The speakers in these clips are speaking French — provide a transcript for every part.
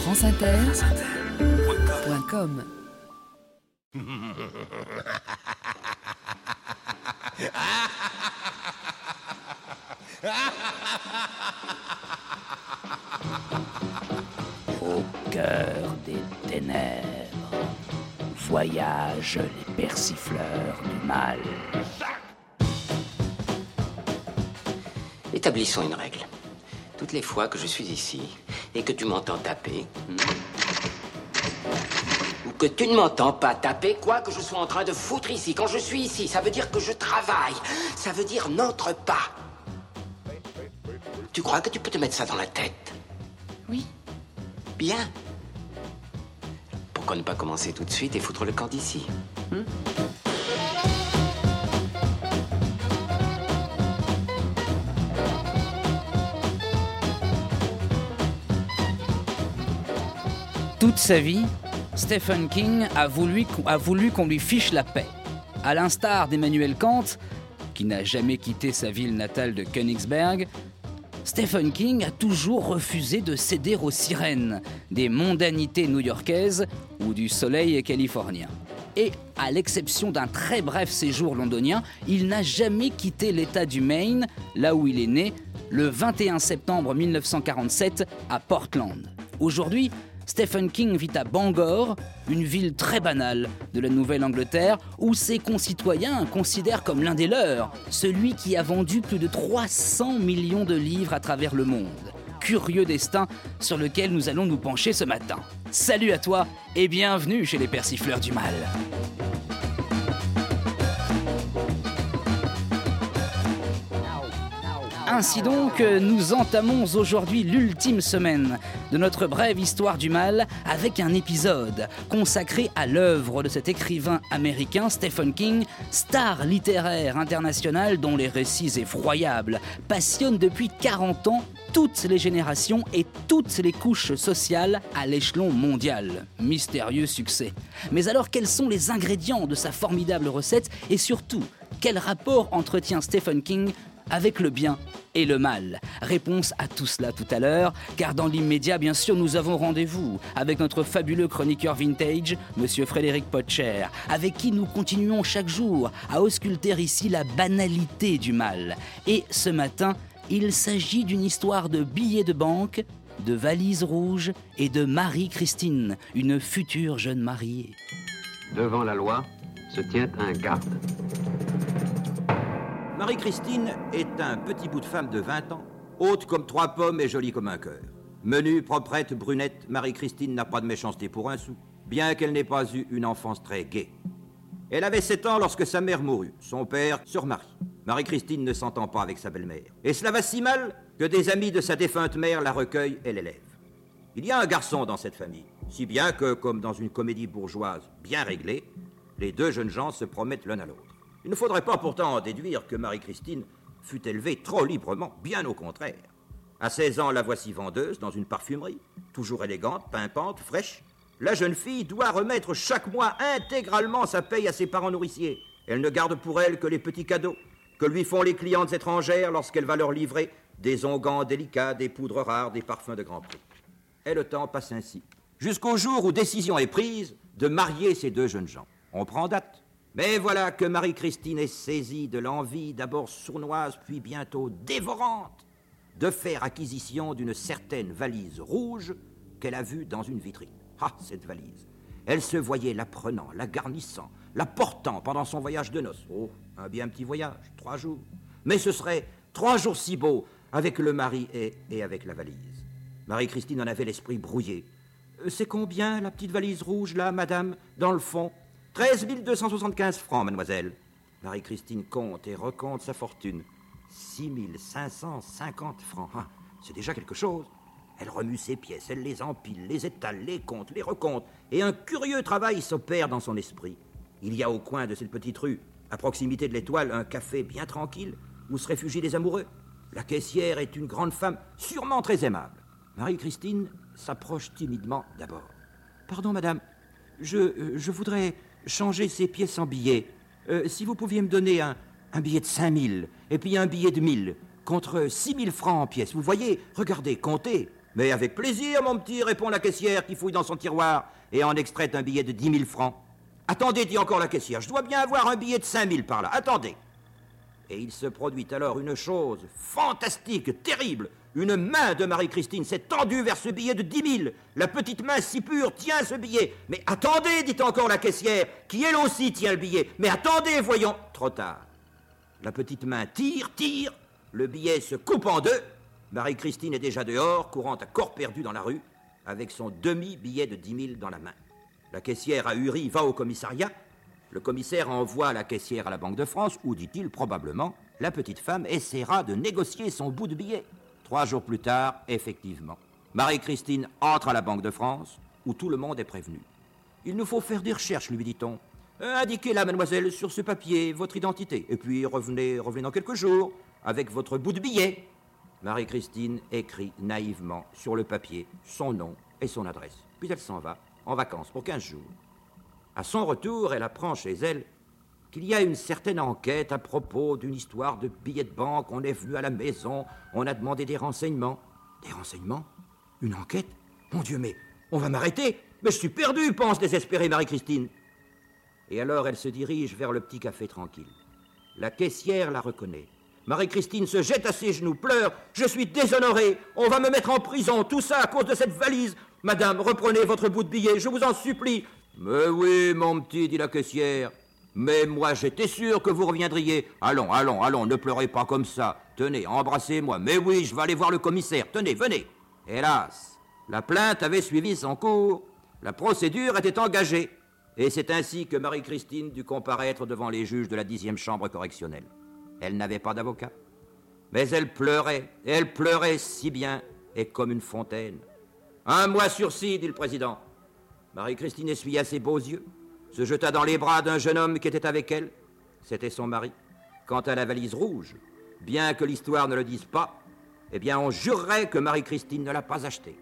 franceinter.com. Au cœur des ténèbres voyagent les persifleurs du mal. Établissons une règle. Toutes les fois que je suis ici et que tu m'entends taper, ou que tu ne m'entends pas taper, quoi que je sois en train de foutre ici, quand je suis ici, ça veut dire que je travaille. Ça veut dire n'entre pas. Tu crois que tu peux te mettre ça dans la tête? Oui. Bien. Pourquoi ne pas commencer tout de suite et foutre le camp d'ici? Toute sa vie, Stephen King a voulu qu'on lui fiche la paix. À l'instar d'Emmanuel Kant, qui n'a jamais quitté sa ville natale de Königsberg, Stephen King a toujours refusé de céder aux sirènes des mondanités new-yorkaises ou du soleil californien. Et, à l'exception d'un très bref séjour londonien, il n'a jamais quitté l'État du Maine, là où il est né, le 21 septembre 1947 à Portland. Aujourd'hui, Stephen King vit à Bangor, une ville très banale de la Nouvelle-Angleterre, où ses concitoyens considèrent comme l'un des leurs, celui qui a vendu plus de 300 millions de livres à travers le monde. Curieux destin sur lequel nous allons nous pencher ce matin. Salut à toi et bienvenue chez les persifleurs du mal. Ainsi donc, nous entamons aujourd'hui l'ultime semaine de notre brève histoire du mal avec un épisode consacré à l'œuvre de cet écrivain américain Stephen King, star littéraire internationale dont les récits effroyables passionnent depuis 40 ans toutes les générations et toutes les couches sociales à l'échelon mondial. Mystérieux succès. Mais alors, quels sont les ingrédients de sa formidable recette et surtout, quel rapport entretient Stephen King avec le bien et le mal? Réponse à tout cela tout à l'heure, car dans l'immédiat, bien sûr, nous avons rendez-vous avec notre fabuleux chroniqueur vintage, Monsieur Frédéric Potcher, avec qui nous continuons chaque jour à ausculter ici la banalité du mal. Et ce matin, il s'agit d'une histoire de billets de banque, de valises rouges et de Marie-Christine, une future jeune mariée. Devant la loi se tient un garde. Marie-Christine est un petit bout de femme de 20 ans, haute comme 3 pommes et jolie comme un cœur. Menue, proprette, brunette, Marie-Christine n'a pas de méchanceté pour un sou, bien qu'elle n'ait pas eu une enfance très gaie. Elle avait 7 ans lorsque sa mère mourut, son père se remarie. Marie-Christine ne s'entend pas avec sa belle-mère. Et cela va si mal que des amis de sa défunte mère la recueillent et l'élèvent. Il y a un garçon dans cette famille, si bien que, comme dans une comédie bourgeoise bien réglée, les deux jeunes gens se promettent l'un à l'autre. Il ne faudrait pas pourtant en déduire que Marie-Christine fut élevée trop librement, bien au contraire. À 16 ans, la voici vendeuse dans une parfumerie, toujours élégante, pimpante, fraîche. La jeune fille doit remettre chaque mois intégralement sa paye à ses parents nourriciers. Elle ne garde pour elle que les petits cadeaux que lui font les clientes étrangères lorsqu'elle va leur livrer des onguents délicats, des poudres rares, des parfums de grand prix. Et le temps passe ainsi, jusqu'au jour où décision est prise de marier ces deux jeunes gens. On prend date. Mais voilà que Marie-Christine est saisie de l'envie, d'abord sournoise, puis bientôt dévorante, de faire acquisition d'une certaine valise rouge qu'elle a vue dans une vitrine. Ah, cette valise! Elle se voyait la prenant, la garnissant, la portant pendant son voyage de noces. Oh, un bien petit voyage, 3 jours. Mais ce serait 3 jours si beaux, avec le mari et avec la valise. Marie-Christine en avait l'esprit brouillé. C'est combien, la petite valise rouge, là, madame, dans le fond? 13 275 francs, mademoiselle. Marie-Christine compte et recompte sa fortune. 6 550 francs. Ah, c'est déjà quelque chose. Elle remue ses pièces, elle les empile, les étale, les compte, les recompte. Et un curieux travail s'opère dans son esprit. Il y a au coin de cette petite rue, à proximité de l'Étoile, un café bien tranquille où se réfugient les amoureux. La caissière est une grande femme, sûrement très aimable. Marie-Christine s'approche timidement d'abord. Pardon, madame, je voudrais changer ces pièces en billets. Si vous pouviez me donner un billet de 5 000 et puis un billet de 1 000 contre 6 000 francs en pièces. Vous voyez, regardez, comptez. Mais avec plaisir, mon petit, répond la caissière qui fouille dans son tiroir et en extrait un billet de 10 000 francs. Attendez, dit encore la caissière, je dois bien avoir un billet de 5 000 par là, attendez. Et il se produit alors une chose fantastique, terrible. Une main de Marie-Christine s'est tendue vers ce billet de 10 000. La petite main si pure tient ce billet. Mais attendez, dit encore la caissière, qui elle aussi tient le billet. Mais attendez, voyons. Trop tard. La petite main tire. Le billet se coupe en deux. Marie-Christine est déjà dehors, courant à corps perdu dans la rue, avec son demi-billet de 10 000 dans la main. La caissière ahurie va au commissariat. Le commissaire envoie la caissière à la Banque de France, où, dit-il probablement, la petite femme essaiera de négocier son bout de billet. 3 jours plus tard, effectivement, Marie-Christine entre à la Banque de France, où tout le monde est prévenu. « Il nous faut faire des recherches, lui dit-on. Indiquez-la, mademoiselle, sur ce papier, votre identité. Et puis revenez dans quelques jours, avec votre bout de billet. » Marie-Christine écrit naïvement sur le papier son nom et son adresse. Puis elle s'en va, en vacances, pour 15 jours. À son retour, elle apprend chez elle qu'il y a une certaine enquête à propos d'une histoire de billets de banque. On est venu à la maison, on a demandé des renseignements. Des renseignements? Une enquête? Mon Dieu, mais on va m'arrêter. Mais je suis perdu, pense désespérée Marie-Christine. Et alors elle se dirige vers le petit café tranquille. La caissière la reconnaît. Marie-Christine se jette à ses genoux, pleure. « Je suis déshonorée, on va me mettre en prison, tout ça à cause de cette valise. Madame, reprenez votre bout de billet, je vous en supplie. »« Mais oui, mon petit, dit la caissière. Mais moi, j'étais sûr que vous reviendriez. Allons, ne pleurez pas comme ça. Tenez, embrassez-moi. Mais oui, je vais aller voir le commissaire. Tenez, venez. » Hélas, la plainte avait suivi son cours. La procédure était engagée. Et c'est ainsi que Marie-Christine dut comparaître devant les juges de la 10e chambre correctionnelle. Elle n'avait pas d'avocat. Mais elle pleurait si bien et comme une fontaine. « 1 mois sursis, dit le président. » Marie-Christine essuya ses beaux yeux, se jeta dans les bras d'un jeune homme qui était avec elle. C'était son mari. Quant à la valise rouge, bien que l'histoire ne le dise pas, eh bien on jurerait que Marie-Christine ne l'a pas achetée.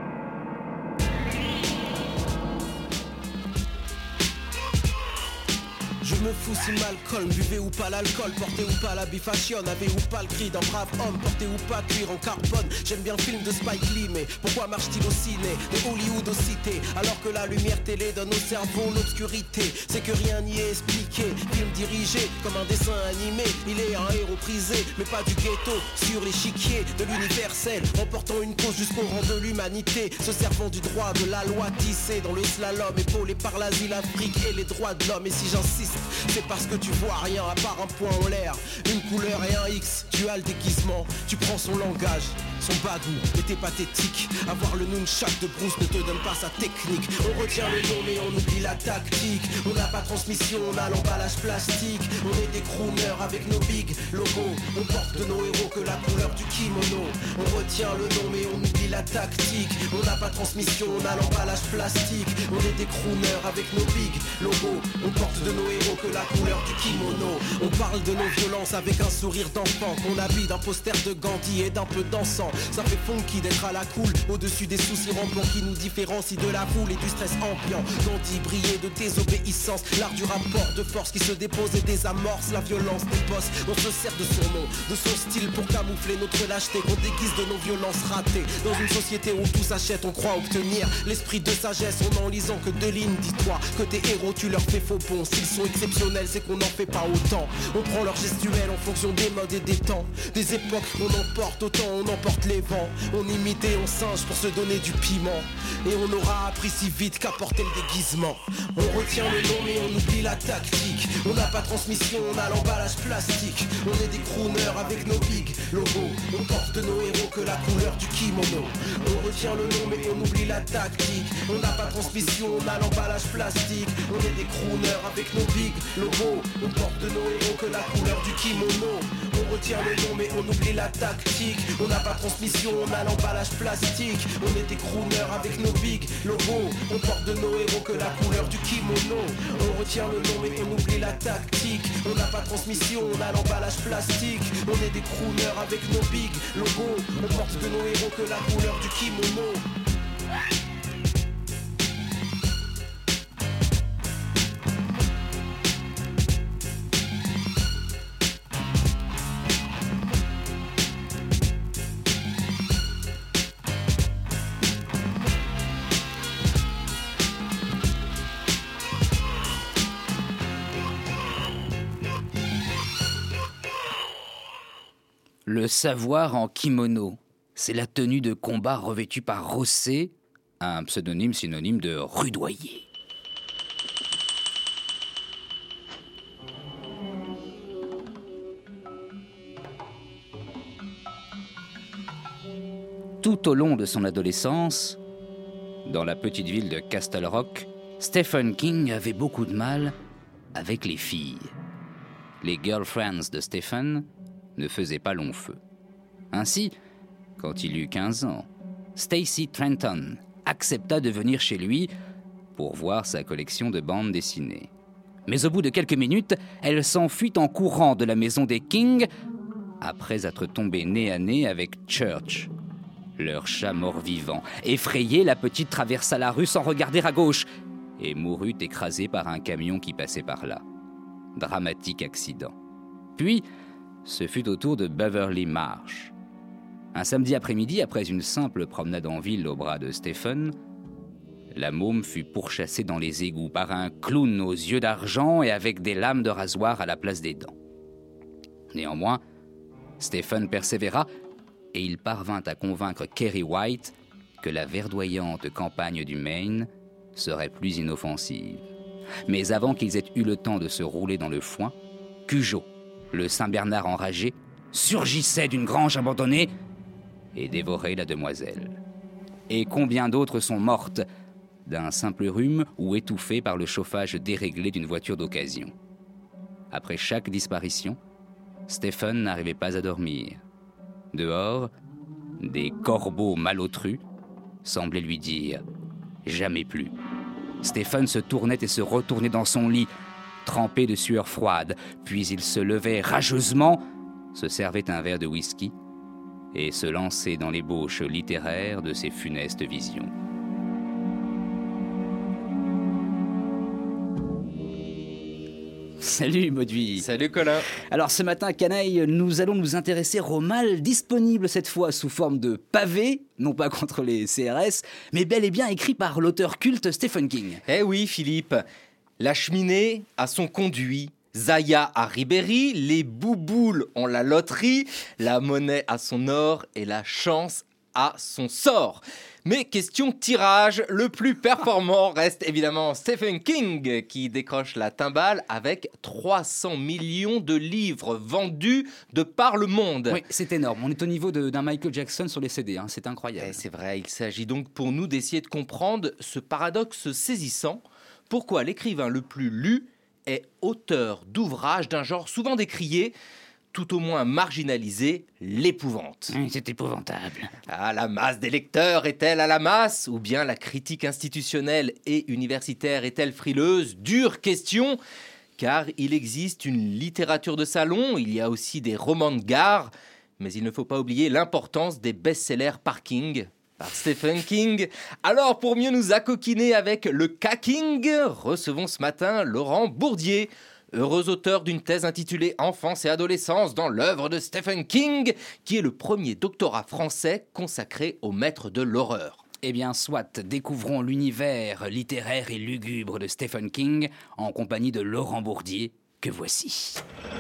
Je me fous si Malcolm, buvez ou pas l'alcool, portez ou pas la bifashion, avez ou pas le cri d'un brave homme, portez ou pas cuir en carbone. J'aime bien le film de Spike Lee, mais pourquoi marche-t-il au ciné, de Hollywood aux cités, alors que la lumière télé donne au cerveau l'obscurité. C'est que rien n'y est expliqué, film dirigé comme un dessin animé. Il est un héros prisé, mais pas du ghetto, sur l'échiquier de l'universel, emportant une cause jusqu'au rang de l'humanité, se servant du droit de la loi, tissé dans le slalom, épaulé par l'asile, l'Afrique et les droits de l'homme. Et si j'insiste, c'est parce que tu vois rien à part un point en l'air, une couleur et un X. Tu as le déguisement, tu prends son langage, son bagou était pathétique. Avoir le nunchak de Bruce ne te donne pas sa technique. On retient le nom mais on oublie la tactique. On n'a pas transmission, on a l'emballage plastique. On est des crooners avec nos big logos. On porte de nos héros que la couleur du kimono. On retient le nom mais on oublie la tactique. On n'a pas transmission, on a l'emballage plastique. On est des crooners avec nos big logos. On porte de nos héros que la couleur du kimono. On parle de nos violences avec un sourire d'enfant qu'on habille d'un poster de Gandhi et d'un peu d'encens. Ça fait funky d'être à la cool, au-dessus des soucis rampants qui nous différencient de la foule et du stress ambiant. Gandhi brillait de désobéissance, l'art du rapport de force qui se dépose et désamorce la violence des boss. On se sert de son nom, de son style pour camoufler notre lâcheté, qu'on déguise de nos violences ratées. Dans une société où tout s'achète, on croit obtenir l'esprit de sagesse en n'en lisant que 2 lignes. Dis-toi que tes héros tu leur fais faux bon. S'ils sont exceptionnels, c'est qu'on n'en fait pas autant. On prend leur gestuelle en fonction des modes et des temps, des époques qu'on emporte, autant on emporte les vents. On imite et on singe pour se donner du piment. Et on aura appris si vite qu'à porter le déguisement. On retient le nom mais on oublie la tactique. On n'a pas transmission, on a l'emballage plastique. On est des crooners avec nos big logos. On porte de nos héros que la couleur du kimono. On retient le nom mais on oublie la tactique. On n'a pas transmission, on a l'emballage plastique. On est des crooners avec nos big logos. On porte de nos héros que la couleur du kimono. On retient le nom mais on oublie la tactique. On n'a pas transmission, on a l'emballage plastique. On est des crooners avec nos big logos. On porte de nos héros que la couleur du kimono. On retient le nom mais on oublie la tactique. On n'a pas transmission, on a l'emballage plastique. On est des crooners avec nos big logos. On porte de nos héros que la couleur du kimono. Le savoir en kimono, c'est la tenue de combat revêtue par Rossé, un pseudonyme synonyme de rudoyer. Tout au long de son adolescence, dans la petite ville de Castle Rock, Stephen King avait beaucoup de mal avec les filles. Les girlfriends de Stephen ne faisaient pas long feu. Ainsi, quand il eut 15 ans, Stacy Trenton accepta de venir chez lui pour voir sa collection de bandes dessinées. Mais au bout de quelques minutes, elle s'enfuit en courant de la maison des King après être tombée nez à nez avec Church, leur chat mort-vivant. Effrayée, la petite traversa la rue sans regarder à gauche et mourut écrasée par un camion qui passait par là. Dramatique accident. Puis, ce fut au tour de Beverly Marsh. Un samedi après-midi, après une simple promenade en ville au bras de Stephen, la môme fut pourchassée dans les égouts par un clown aux yeux d'argent et avec des lames de rasoir à la place des dents. Néanmoins, Stephen persévéra et il parvint à convaincre Kerry White que la verdoyante campagne du Maine serait plus inoffensive. Mais avant qu'ils aient eu le temps de se rouler dans le foin, Cujo, le Saint-Bernard enragé, surgissait d'une grange abandonnée et dévorait la demoiselle. Et combien d'autres sont mortes d'un simple rhume ou étouffées par le chauffage déréglé d'une voiture d'occasion. Après chaque disparition, Stephen n'arrivait pas à dormir. Dehors, des corbeaux malotrus semblaient lui dire « jamais plus ». Stephen se tournait et se retournait dans son lit, trempé de sueur froide, puis il se levait rageusement, se servait un verre de whisky et se lançait dans l'ébauche littéraire de ses funestes visions. Salut Mauduit. Salut Colin. Alors ce matin à Canaille, nous allons nous intéresser au mal disponible cette fois sous forme de pavé, non pas contre les CRS, mais bel et bien écrit par l'auteur culte Stephen King. Eh oui Philippe, la cheminée a son conduit, Zaya a Ribéry, les bouboules ont la loterie, la monnaie a son or et la chance a son sort. Mais question tirage, le plus performant reste évidemment Stephen King qui décroche la timbale avec 300 millions de livres vendus de par le monde. Oui, c'est énorme. On est au niveau d'un Michael Jackson sur les CD, c'est incroyable. Et c'est vrai, il s'agit donc pour nous d'essayer de comprendre ce paradoxe saisissant. Pourquoi l'écrivain le plus lu est auteur d'ouvrages d'un genre souvent décrié, tout au moins marginalisé, l'épouvante. C'est épouvantable. Ah, la masse des lecteurs est-elle à la masse ? Ou bien la critique institutionnelle et universitaire est-elle frileuse ? Dure question, car il existe une littérature de salon, il y a aussi des romans de gare, mais il ne faut pas oublier l'importance des best-sellers parking par Stephen King. Alors, pour mieux nous accoquiner avec le K-King, recevons ce matin Laurent Bourdier, heureux auteur d'une thèse intitulée « Enfance et adolescence dans l'œuvre de Stephen King », qui est le premier doctorat français consacré au maître de l'horreur. Eh bien, soit, découvrons l'univers littéraire et lugubre de Stephen King en compagnie de Laurent Bourdier, que voici.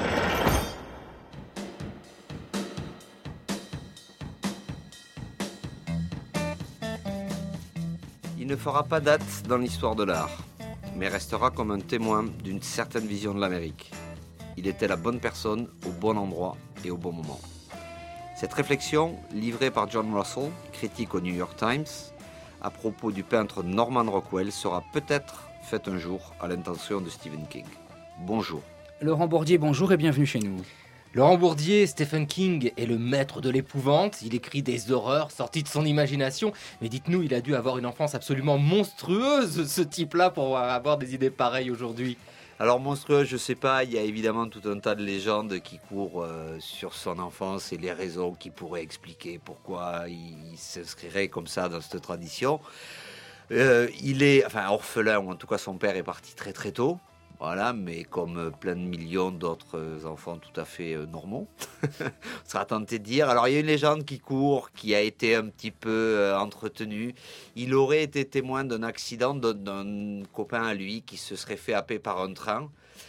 Il ne fera pas date dans l'histoire de l'art, mais restera comme un témoin d'une certaine vision de l'Amérique. Il était la bonne personne au bon endroit et au bon moment. Cette réflexion, livrée par John Russell, critique au New York Times, à propos du peintre Norman Rockwell, sera peut-être faite un jour à l'intention de Stephen King. Bonjour. Laurent Bourdier, bonjour et bienvenue chez nous. Laurent Bourdier, Stephen King est le maître de l'épouvante. Il écrit des horreurs sorties de son imagination. Mais dites-nous, il a dû avoir une enfance absolument monstrueuse, ce type-là, pour avoir des idées pareilles aujourd'hui. Alors monstrueux, je sais pas, il y a évidemment tout un tas de légendes qui courent sur son enfance et les raisons qui pourraient expliquer pourquoi il s'inscrirait comme ça dans cette tradition. Il est orphelin, ou en tout cas son père est parti très très tôt. Voilà, mais comme plein de millions d'autres enfants tout à fait normaux, on sera tenté de dire. Alors, il y a une légende qui court, qui a été un petit peu entretenue. Il aurait été témoin d'un accident d'un copain à lui qui se serait fait happer par un train.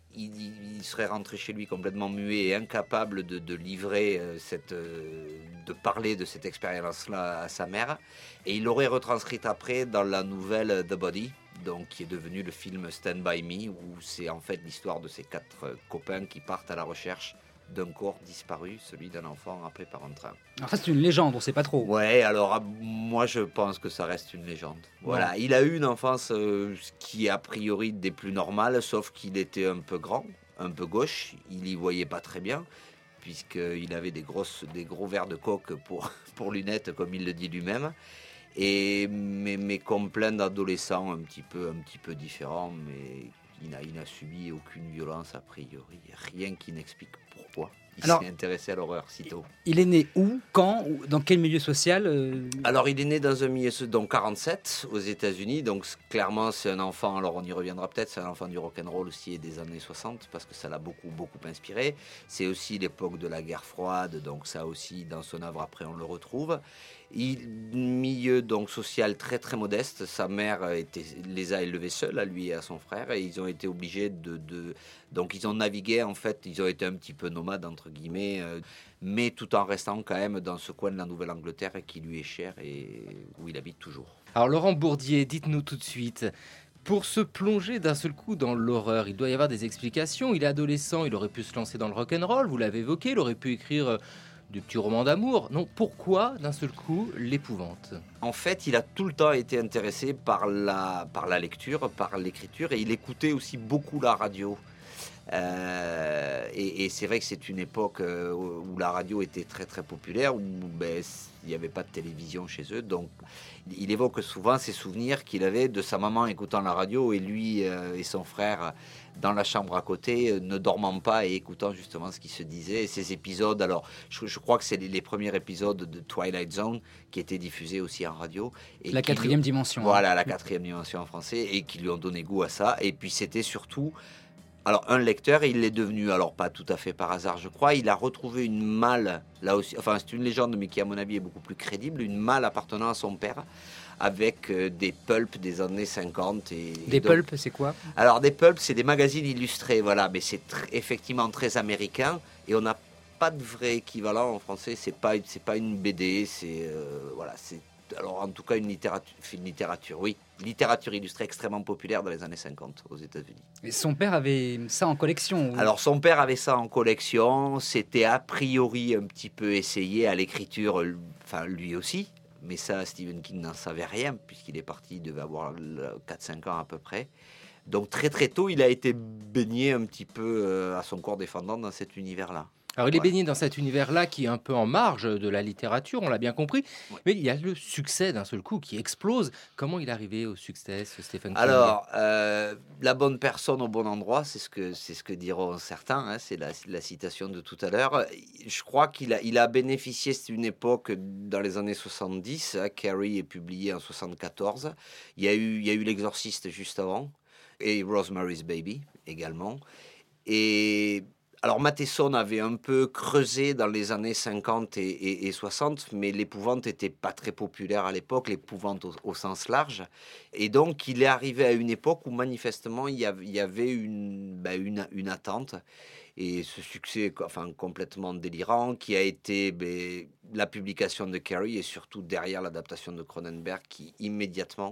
il serait rentré chez lui complètement muet et incapable de livrer, de parler de cette expérience-là à sa mère. Et il l'aurait retranscrite après dans la nouvelle The Body, donc, qui est devenu le film Stand By Me, où c'est en fait l'histoire de ces 4 copains qui partent à la recherche d'un corps disparu, celui d'un enfant rappelé par un train. Alors ça, c'est une légende, on ne sait pas trop. Ouais, alors moi je pense que ça reste une légende. Voilà, il a eu une enfance qui est a priori des plus normales, sauf qu'il était un peu grand, un peu gauche, il y voyait pas très bien, puisqu'il avait des gros verres de coke pour lunettes, comme il le dit lui-même. Mais comme plein d'adolescents un petit peu différents, mais il n'a subi aucune violence a priori, rien qui n'explique pourquoi il s'est intéressé à l'horreur si tôt. Il est né où, quand, dans quel milieu social Alors il est né dans un milieu, donc 47 aux États-Unis, donc clairement c'est un enfant, alors on y reviendra peut-être, c'est un enfant du rock'n'roll aussi et des années 60 parce que ça l'a beaucoup inspiré. C'est aussi l'époque de la guerre froide, donc ça aussi dans son œuvre après on le retrouve. Milieu donc social très très modeste. Sa mère les a élevés seuls, à lui et à son frère, et ils ont été obligés donc ils ont navigué en fait, ils ont été un petit peu nomades entre guillemets, mais tout en restant quand même dans ce coin de la Nouvelle-Angleterre qui lui est cher et où il habite toujours. Alors Laurent Bourdier, dites-nous tout de suite, pour se plonger d'un seul coup dans l'horreur, il doit y avoir des explications. Il est adolescent, il aurait pu se lancer dans le rock'n'roll, vous l'avez évoqué, il aurait pu écrire des petits romans d'amour. Non, pourquoi d'un seul coup l'épouvante ? En fait, il a tout le temps été intéressé par la lecture, par l'écriture, et il écoutait aussi beaucoup la radio. Et c'est vrai que c'est une époque où la radio était très très populaire, où il n'y avait pas de télévision chez eux, donc il évoque souvent ses souvenirs qu'il avait de sa maman écoutant la radio et lui et son frère dans la chambre à côté, ne dormant pas et écoutant justement ce qui se disait. Et ces épisodes, alors je crois que c'est les premiers épisodes de Twilight Zone qui étaient diffusés aussi en radio. Et la 4e dimension. Voilà, la 4e dimension en français, et qui lui ont donné goût à ça. Et puis c'était surtout... Alors, un lecteur, il l'est devenu, alors pas tout à fait par hasard, je crois. Il a retrouvé une malle, là aussi, enfin c'est une légende, mais qui à mon avis est beaucoup plus crédible, une malle appartenant à son père, avec des pulps des années 50. Des pulps, c'est quoi ? Alors, des pulps, c'est des magazines illustrés, voilà, mais c'est effectivement très américain, et on n'a pas de vrai équivalent en français. C'est pas une BD, c'est voilà, c'est alors en tout cas une littérature, oui, littérature illustrée extrêmement populaire dans les années 50 aux États-Unis. Et son père avait ça en collection ou... Alors son père avait ça en collection, c'était a priori un petit peu essayé à l'écriture, enfin lui aussi, mais ça Stephen King n'en savait rien puisqu'il est parti, il devait avoir 4-5 ans à peu près. Donc très très tôt, il a été baigné un petit peu à son corps défendant dans cet univers-là. Alors il est baigné dans cet univers-là qui est un peu en marge de la littérature, on l'a bien compris, mais il y a le succès d'un seul coup qui explose. Comment il est arrivé au succès, ce Stephen King ? Alors, la bonne personne au bon endroit, c'est ce que diront certains, hein, c'est la citation de tout à l'heure. Je crois qu'il a bénéficié, c'est une époque dans les années 70, hein, Carrie est publié en 74, il y a eu L'Exorciste juste avant, et Rosemary's Baby également, et... Alors, Matheson avait un peu creusé dans les années 50 et 60, mais l'épouvante n'était pas très populaire à l'époque, l'épouvante au sens large. Et donc, il est arrivé à une époque où, manifestement, il y avait une attente. Et ce succès complètement délirant, qui a été la publication de Carrie et surtout derrière l'adaptation de Cronenberg, qui immédiatement...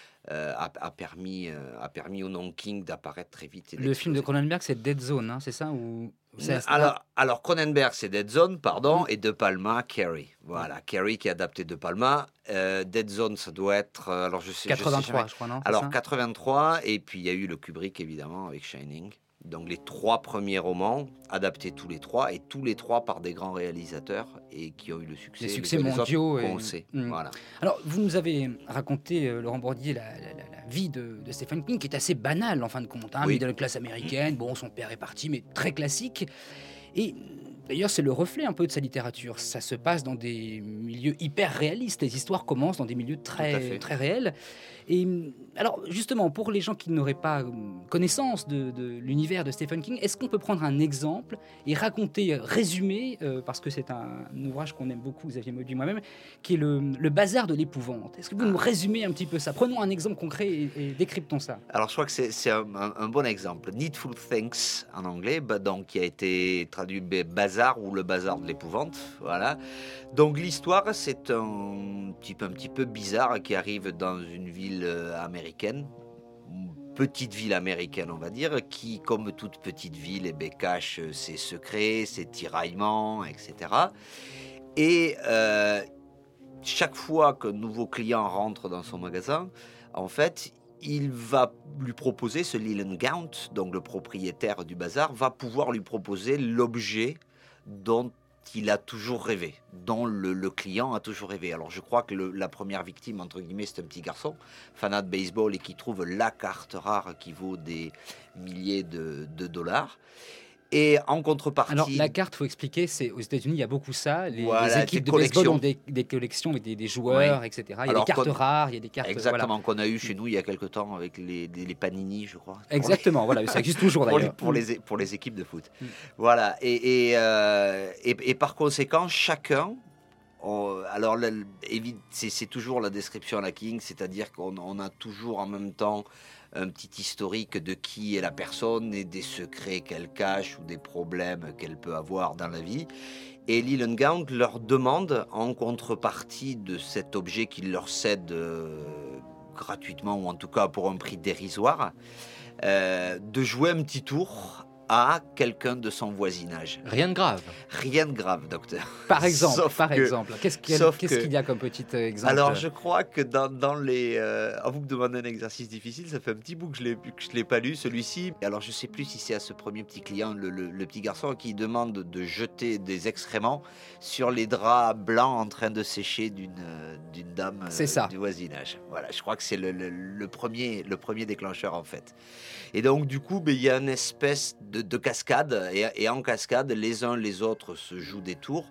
a permis au nom King d'apparaître très vite. Le film de Cronenberg, c'est Dead Zone, hein, c'est ça ou... Alors Cronenberg, c'est Dead Zone, pardon, et De Palma, Carrie. Voilà, Carrie qui a adapté De Palma. Dead Zone, ça doit être... Alors, je sais 83, je crois, non ? Alors, 83, et puis il y a eu le Kubrick, évidemment, avec Shining. Donc les 3 premiers romans, adaptés tous les 3, et tous les 3 par des grands réalisateurs, et qui ont eu le succès. Les succès mondiaux. On sait, voilà. Alors, vous nous avez raconté, Laurent Bourdier, la vie de Stephen King, qui est assez banale, en fin de compte. Hein, oui. Middle class américaine, bon, son père est parti, mais très classique. Et D'ailleurs, c'est le reflet un peu de sa littérature. Ça se passe dans des milieux hyper réalistes. Les histoires commencent dans des milieux Tout à fait. très réels. Et alors, justement, pour les gens qui n'auraient pas connaissance de l'univers de Stephen King, est-ce qu'on peut prendre un exemple et raconter, résumer, parce que c'est un ouvrage qu'on aime beaucoup, Xavier Mauduit, moi-même, qui est le bazar de l'épouvante. Est-ce que vous nous résumez un petit peu ça? Prenons un exemple concret et décryptons ça. Alors, je crois que c'est un bon exemple. Needful Things, en anglais, donc, qui a été traduit bazar ou le bazar de l'épouvante. Voilà. Donc, l'histoire, c'est un petit peu bizarre qui arrive dans une ville américaine, une petite ville américaine, on va dire, qui, comme toute petite ville, cache ses secrets, ses tiraillements, etc. Et chaque fois qu'un nouveau client rentre dans son magasin, en fait, il va lui proposer, ce Leland Gaunt, donc le propriétaire du bazar, va pouvoir lui proposer l'objet dont il a toujours rêvé, dont le client a toujours rêvé. Alors je crois que la première victime, entre guillemets, c'est un petit garçon, fanat de baseball et qui trouve la carte rare qui vaut des milliers de dollars. Et en contrepartie... Alors la carte, il faut expliquer, c'est aux États-Unis, il y a beaucoup ça. Les équipes de collections. baseball ont des collections avec des joueurs, etc. Il y a des cartes rares, il y a des cartes... Exactement, qu'on a eu chez nous il y a quelque temps avec les Panini, je crois. Exactement, voilà, ça existe toujours d'ailleurs. Pour les équipes de foot. Voilà, et par conséquent, chacun... alors, c'est toujours la description à la King, c'est-à-dire qu'on a toujours en même temps un petit historique de qui est la personne et des secrets qu'elle cache ou des problèmes qu'elle peut avoir dans la vie. Et Leland Gaunt leur demande, en contrepartie de cet objet qu'il leur cède gratuitement, ou en tout cas pour un prix dérisoire, de jouer un petit tour à quelqu'un de son voisinage. Rien de grave. Rien de grave, docteur. Par exemple. Qu'est-ce qu'il y a comme petit exemple? Alors, je crois que dans les... vous me demandez un exercice difficile, ça fait un petit bout que je l'ai pas lu, celui-ci. Alors, je sais plus si c'est à ce premier petit client, le petit garçon, qui demande de jeter des sur les draps blancs en train de sécher d'une dame du voisinage. Voilà, je crois que c'est le premier déclencheur, en fait. Et donc, du coup, il y a une espèce de cascade, et en cascade, les uns les autres se jouent des tours,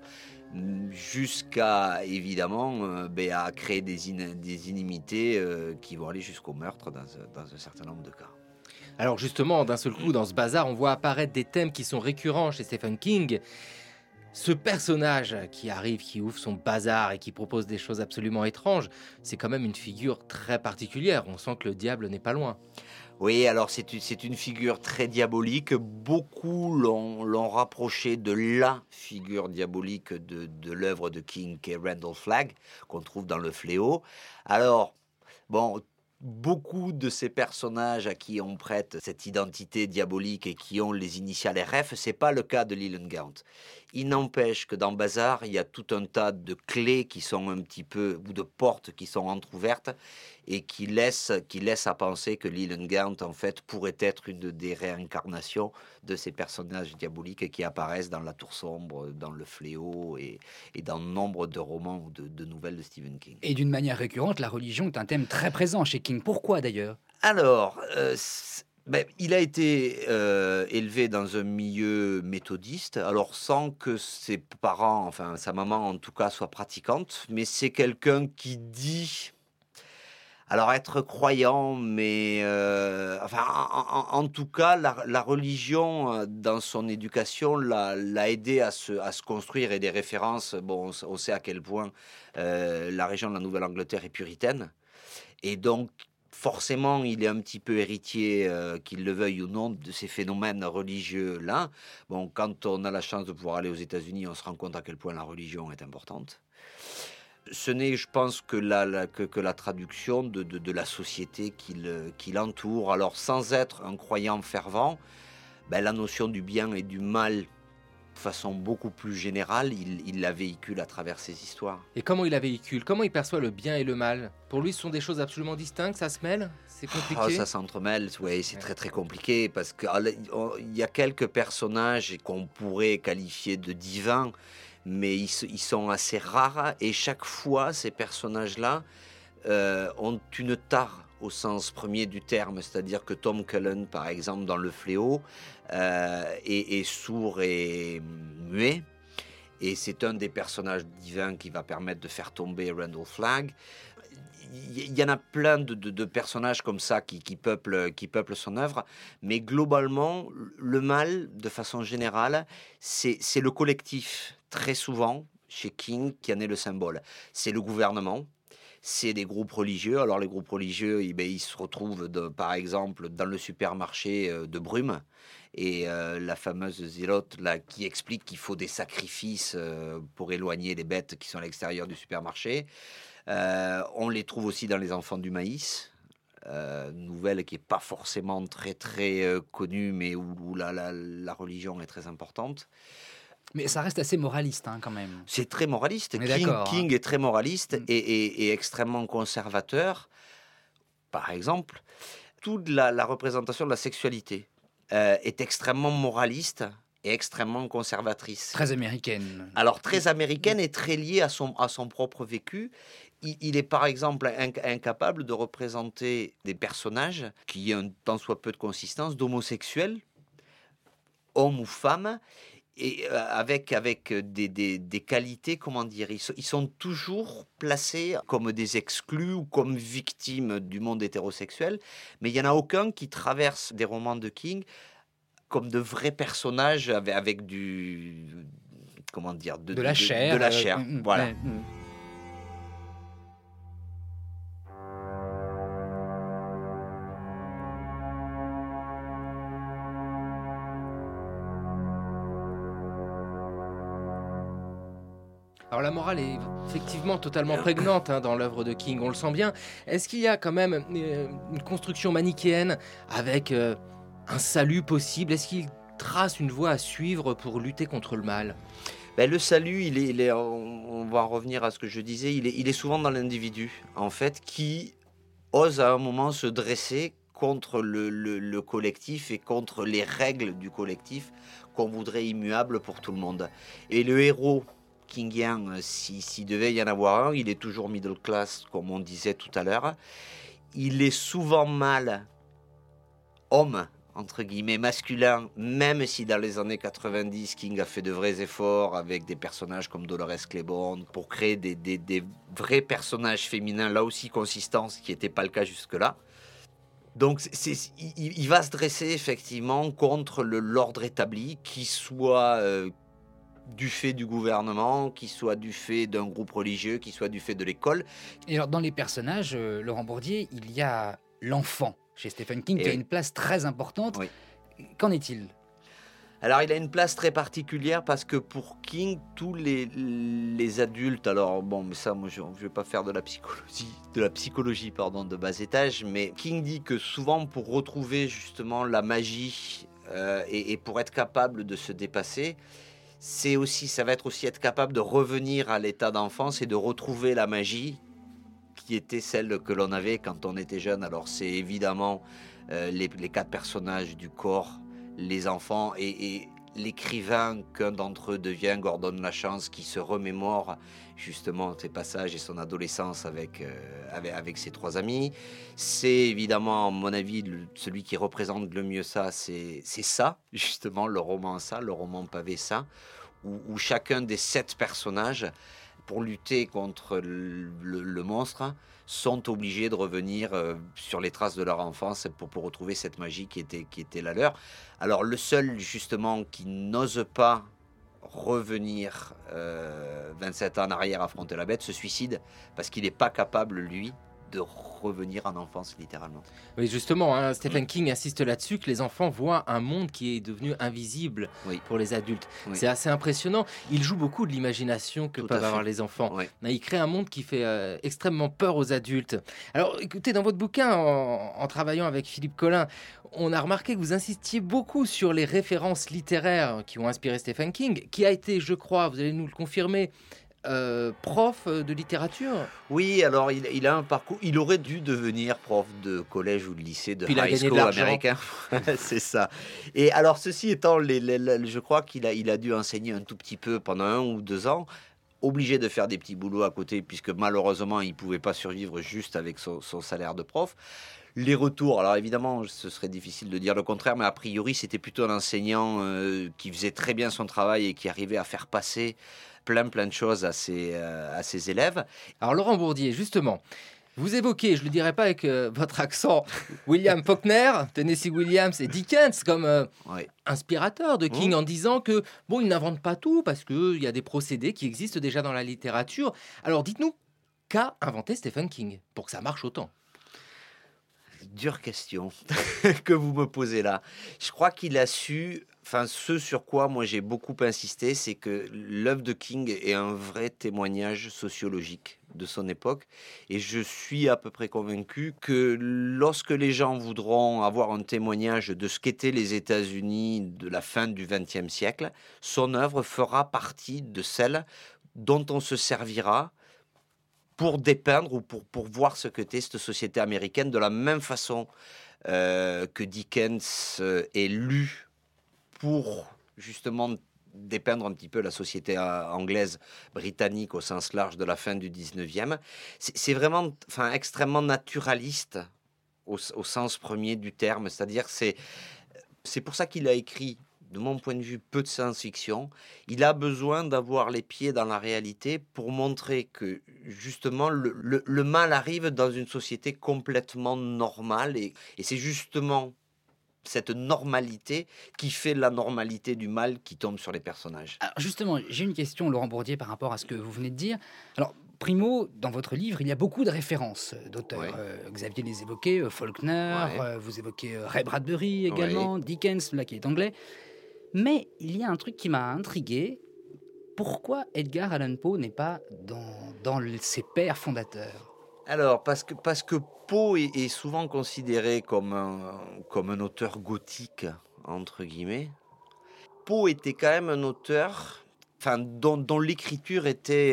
jusqu'à, évidemment, à créer des inimités qui vont aller jusqu'au meurtre dans un certain nombre de cas. Alors justement, d'un seul coup, dans ce bazar, on voit apparaître des thèmes qui sont récurrents chez Stephen King. Ce personnage qui arrive, qui ouvre son bazar et qui propose des choses absolument étranges, c'est quand même une figure très particulière. On sent que le diable n'est pas loin. Oui, alors c'est une figure très diabolique. Beaucoup l'ont rapproché de la figure diabolique de l'œuvre de King, qui est Randall Flagg, qu'on trouve dans Le Fléau. Alors, bon... Beaucoup de ces personnages à qui on prête cette identité diabolique et qui ont les initiales RF, c'est pas le cas de Leland Gaunt. Il n'empêche que dans Bazar, il y a tout un tas de clés qui sont un petit peu, ou de portes qui sont entrouvertes et qui laissent à penser que Leland Gaunt, en fait, pourrait être une des réincarnations de ces personnages diaboliques qui apparaissent dans La Tour Sombre, dans Le Fléau et dans nombre de romans ou de nouvelles de Stephen King. Et d'une manière récurrente, la religion est un thème très présent chez King. Pourquoi d'ailleurs? Alors, il a été élevé dans un milieu méthodiste, alors sans que ses parents, enfin sa maman en tout cas, soit pratiquante, mais c'est quelqu'un qui dit... Alors, être croyant, mais... en tout cas, la religion, dans son éducation, l'a aidé à se construire, et des références... Bon, on sait à quel point la région de la Nouvelle-Angleterre est puritaine. Et donc, forcément, il est un petit peu héritier, qu'il le veuille ou non, de ces phénomènes religieux-là. Bon, quand on a la chance de pouvoir aller aux États-Unis, on se rend compte à quel point la religion est importante. Ce n'est, je pense, que la traduction de la société qui l'entoure. Alors, sans être un croyant fervent, la notion du bien et du mal, de façon beaucoup plus générale, il la véhicule à travers ses histoires. Et comment il la véhicule? Comment il perçoit le bien et le mal? Pour lui, ce sont des choses absolument distinctes, ça se mêle? C'est compliqué? Ça s'entremêle, oui, c'est très très compliqué, parce qu'il y a quelques personnages qu'on pourrait qualifier de divins, mais ils sont assez rares, et chaque fois, ces personnages-là ont une tare au sens premier du terme, c'est-à-dire que Tom Cullen, par exemple, dans Le Fléau, est sourd et muet. Et c'est un des personnages divins qui va permettre de faire tomber Randall Flagg. Il y en a plein de personnages comme ça qui peuplent son œuvre, mais globalement, le mal, de façon générale, c'est le collectif, très souvent, chez King, qui en est le symbole. C'est le gouvernement, c'est des groupes religieux. Alors les groupes religieux, ils se retrouvent, par exemple, dans le supermarché de Brume, et la fameuse zélote là, qui explique qu'il faut des sacrifices pour éloigner les bêtes qui sont à l'extérieur du supermarché. On les trouve aussi dans Les Enfants du Maïs, nouvelle qui n'est pas forcément très connue, mais où la religion est très importante. Mais ça reste assez moraliste quand même. C'est très moraliste. King est très moraliste et extrêmement conservateur. Par exemple, toute la représentation de la sexualité est extrêmement moraliste et extrêmement conservatrice. Très américaine. Alors, très américaine et très liée à son propre vécu. Il est par exemple incapable de représenter des personnages qui ont tant soit peu de consistance, d'homosexuels, hommes ou femmes, et avec des qualités, comment dire, ils sont toujours placés comme des exclus ou comme victimes du monde hétérosexuel, mais il n'y en a aucun qui traverse des romans de King comme de vrais personnages avec du... comment dire, de la chair. De la chair, voilà. Alors la morale est effectivement totalement prégnante dans l'œuvre de King, on le sent bien. Est-ce qu'il y a quand même une construction manichéenne avec un salut possible? Est-ce qu'il trace une voie à suivre pour lutter contre le mal? Le salut, on va en revenir à ce que je disais, il est souvent dans l'individu, en fait, qui ose à un moment se dresser contre le collectif et contre les règles du collectif qu'on voudrait immuables pour tout le monde. Et le héros kingien, s'il devait y en avoir un, il est toujours middle class, comme on disait tout à l'heure. Il est souvent mâle, homme, entre guillemets, masculin, même si dans les années 90, King a fait de vrais efforts avec des personnages comme Dolores Claiborne pour créer des vrais personnages féminins, là aussi consistants, ce qui n'était pas le cas jusque-là. Donc il va se dresser effectivement contre l'ordre établi, qui soit du fait du gouvernement, qui soit du fait d'un groupe religieux, qui soit du fait de l'école. Et alors dans les personnages, Laurent Bourdier, il y a l'enfant chez Stephen King, qui a une place très importante. Oui. Qu'en est-il ? Alors, il a une place très particulière parce que pour King, tous les adultes, alors bon, mais ça, moi, je ne vais pas faire de la psychologie de bas étage, mais King dit que souvent, pour retrouver justement la magie et pour être capable de se dépasser, ça va être aussi être capable de revenir à l'état d'enfance et de retrouver la magie qui était celle que l'on avait quand on était jeune. Alors c'est évidemment les 4 personnages du corps, les enfants et l'écrivain qu'un d'entre eux devient, Gordon Lachance, qui se remémore justement ses passages et son adolescence avec ses 3 amis. C'est évidemment, à mon avis, celui qui représente le mieux ça, c'est ça, justement, le roman pavé ça, où chacun des 7 personnages, pour lutter contre le monstre, sont obligés de revenir sur les traces de leur enfance pour retrouver cette magie qui était la leur. Alors le seul justement qui n'ose pas revenir 27 ans en arrière affronter la bête se suicide parce qu'il n'est pas capable, lui, de revenir en enfance, littéralement. Oui, justement, Stephen King insiste là-dessus, que les enfants voient un monde qui est devenu invisible pour les adultes. Oui. C'est assez impressionnant. Il joue beaucoup de l'imagination que peuvent avoir les enfants. Oui. Il crée un monde qui fait extrêmement peur aux adultes. Alors, écoutez, dans votre bouquin, en travaillant avec Philippe Collin, on a remarqué que vous insistiez beaucoup sur les références littéraires qui ont inspiré Stephen King, qui a été, je crois, vous allez nous le confirmer, prof de littérature. Oui, alors il a un parcours. Il aurait dû devenir prof de collège ou de lycée, de high school américain. C'est ça. Et alors, ceci étant, je crois qu'il a dû enseigner un tout petit peu pendant 1 ou 2 ans. obligé de faire des petits boulots à côté, puisque malheureusement, il ne pouvait pas survivre juste avec son salaire de prof. Les retours, alors évidemment, ce serait difficile de dire le contraire, mais a priori, c'était plutôt un enseignant qui faisait très bien son travail et qui arrivait à faire passer plein de choses à ses élèves. Alors Laurent Bourdier, justement, vous évoquez, je ne le dirai pas avec votre accent, William Faulkner, Tennessee Williams et Dickens comme inspirateurs de King en disant que, bon, il n'invente pas tout parce qu'il y a des procédés qui existent déjà dans la littérature. Alors dites-nous, qu'a inventé Stephen King pour que ça marche autant ? Dure question que vous me posez là. Je crois qu'il a su, ce sur quoi moi j'ai beaucoup insisté, c'est que l'œuvre de King est un vrai témoignage sociologique de son époque. Et je suis à peu près convaincu que lorsque les gens voudront avoir un témoignage de ce qu'étaient les États-Unis de la fin du XXe siècle, son œuvre fera partie de celle dont on se servira pour dépeindre ou pour voir ce que qu'était cette société américaine de la même façon que Dickens est lu pour justement dépeindre un petit peu la société anglaise, britannique au sens large de la fin du 19e. C'est vraiment extrêmement naturaliste au sens premier du terme, c'est-à-dire c'est pour ça qu'il a écrit, de mon point de vue, peu de science-fiction. Il a besoin d'avoir les pieds dans la réalité pour montrer que, justement, le mal arrive dans une société complètement normale. Et c'est justement cette normalité qui fait la normalité du mal qui tombe sur les personnages. Alors justement, j'ai une question, Laurent Bourdier, par rapport à ce que vous venez de dire. Alors, primo, dans votre livre, il y a beaucoup de références d'auteurs. Xavier les évoquait, Faulkner, vous évoquez Ray Bradbury également, Dickens, là qui est anglais. Mais il y a un truc qui m'a intrigué. Pourquoi Edgar Allan Poe n'est pas dans ses pères fondateurs ? Alors, parce que Poe est souvent considéré comme un auteur gothique, entre guillemets. Poe était quand même un auteur dont l'écriture était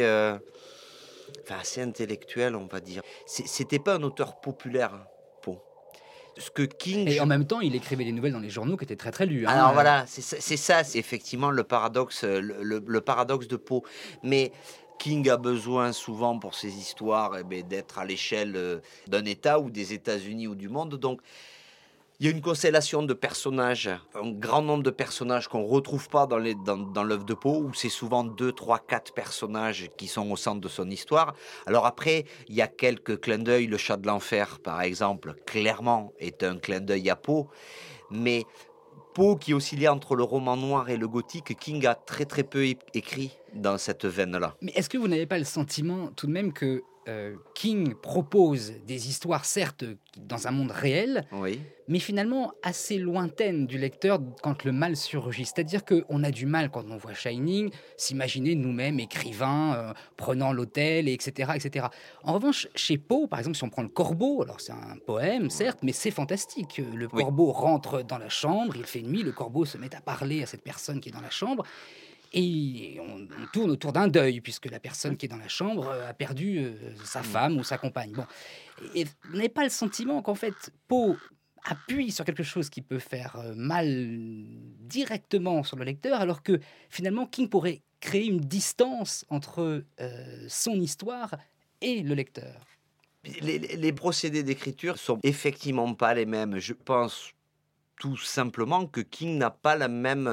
assez intellectuelle, on va dire. C'était pas un auteur populaire, Poe. Ce que King... Et en même temps, il écrivait des nouvelles dans les journaux qui étaient très très lues. Alors voilà, c'est effectivement le paradoxe, le paradoxe de Poe. Mais King a besoin souvent pour ses histoires d'être à l'échelle d'un État ou des États-Unis ou du monde. Donc il y a une constellation de personnages, un grand nombre de personnages qu'on ne retrouve pas dans l'œuvre de Poe, où c'est souvent 2, 3, 4 personnages qui sont au centre de son histoire. Alors après, il y a quelques clins d'œil. Le Chat de l'Enfer, par exemple, clairement, est un clin d'œil à Poe. Mais Poe, qui oscillait entre le roman noir et le gothique, King a très très peu écrit dans cette veine-là. Mais est-ce que vous n'avez pas le sentiment tout de même que King propose des histoires, certes, dans un monde réel, mais finalement assez lointaines du lecteur quand le mal surgit. C'est-à-dire qu'on a du mal, quand on voit Shining, s'imaginer nous-mêmes écrivains, prenant l'hôtel, etc., etc. En revanche, chez Poe, par exemple, si on prend le Corbeau, alors c'est un poème, certes, mais c'est fantastique. Le Corbeau rentre dans la chambre, il fait nuit, le Corbeau se met à parler à cette personne qui est dans la chambre, et on tourne autour d'un deuil, puisque la personne qui est dans la chambre a perdu sa femme ou sa compagne. Bon. Et vous n'avez pas le sentiment qu'en fait, Poe appuie sur quelque chose qui peut faire mal directement sur le lecteur, alors que finalement, King pourrait créer une distance entre son histoire et le lecteur. Les procédés d'écriture sont effectivement pas les mêmes. Je pense tout simplement que King n'a pas la même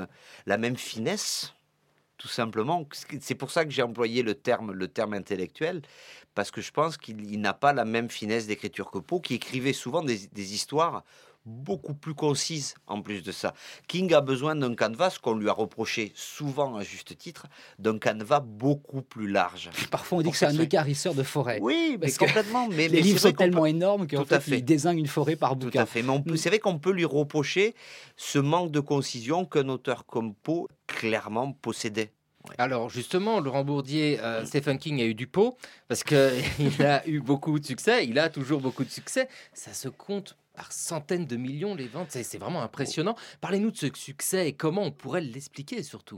finesse, tout simplement. C'est pour ça que j'ai employé le terme intellectuel, parce que je pense qu'il n'a pas la même finesse d'écriture que Poe, qui écrivait souvent des histoires beaucoup plus concises en plus de ça. King a besoin d'un canevas, ce qu'on lui a reproché souvent à juste titre, d'un canevas beaucoup plus large. Parfois on dit que c'est un équarrisseur de forêt. Oui, mais complètement. Mais les livres sont tellement énormes qu'en fait, il désigne une forêt par bouquin. Tout à fait. Mais c'est vrai qu'on peut lui reprocher ce manque de concision qu'un auteur comme Poe clairement possédait. Alors justement, Laurent Bourdier, Stephen King a eu du pot parce qu'il a eu beaucoup de succès, il a toujours beaucoup de succès, ça se compte par centaines de millions les ventes, c'est vraiment impressionnant. Parlez-nous de ce succès et comment on pourrait l'expliquer surtout.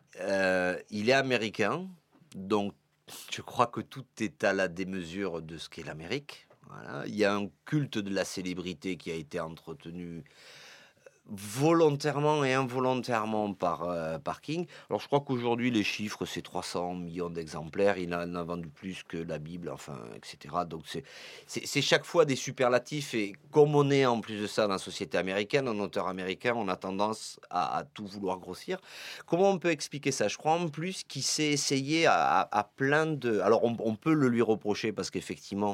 Il est américain, donc je crois que tout est à la démesure de ce qu'est l'Amérique. Voilà. Il y a un culte de la célébrité qui a été entretenu volontairement et involontairement par King. Alors je crois qu'aujourd'hui les chiffres c'est 300 millions d'exemplaires, il en a vendu plus que la Bible, enfin etc. Donc c'est chaque fois des superlatifs, et comme on est en plus de ça dans la société américaine, un auteur américain, on a tendance à tout vouloir grossir. Comment on peut expliquer ça? Je crois en plus qu'il s'est essayé à plein de... Alors on peut le lui reprocher parce qu'effectivement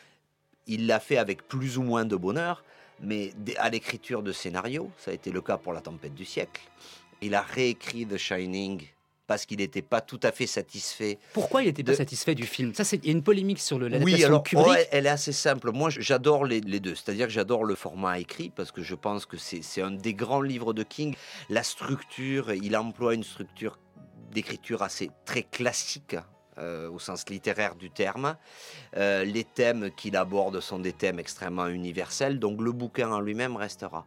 il l'a fait avec plus ou moins de bonheur, mais à l'écriture de scénario, ça a été le cas pour La Tempête du siècle. Il a réécrit The Shining parce qu'il n'était pas tout à fait satisfait. Pourquoi il n'était pas satisfait du film? Ça, il y a une polémique sur l'adaptation oui, alors, Kubrick. Ouais, elle est assez simple. Moi, j'adore les deux. C'est-à-dire que j'adore le format écrit parce que je pense que c'est un des grands livres de King. La structure, il emploie une structure d'écriture assez très classique. Au sens littéraire du terme. Les thèmes qu'il aborde sont des thèmes extrêmement universels, donc le bouquin en lui-même restera.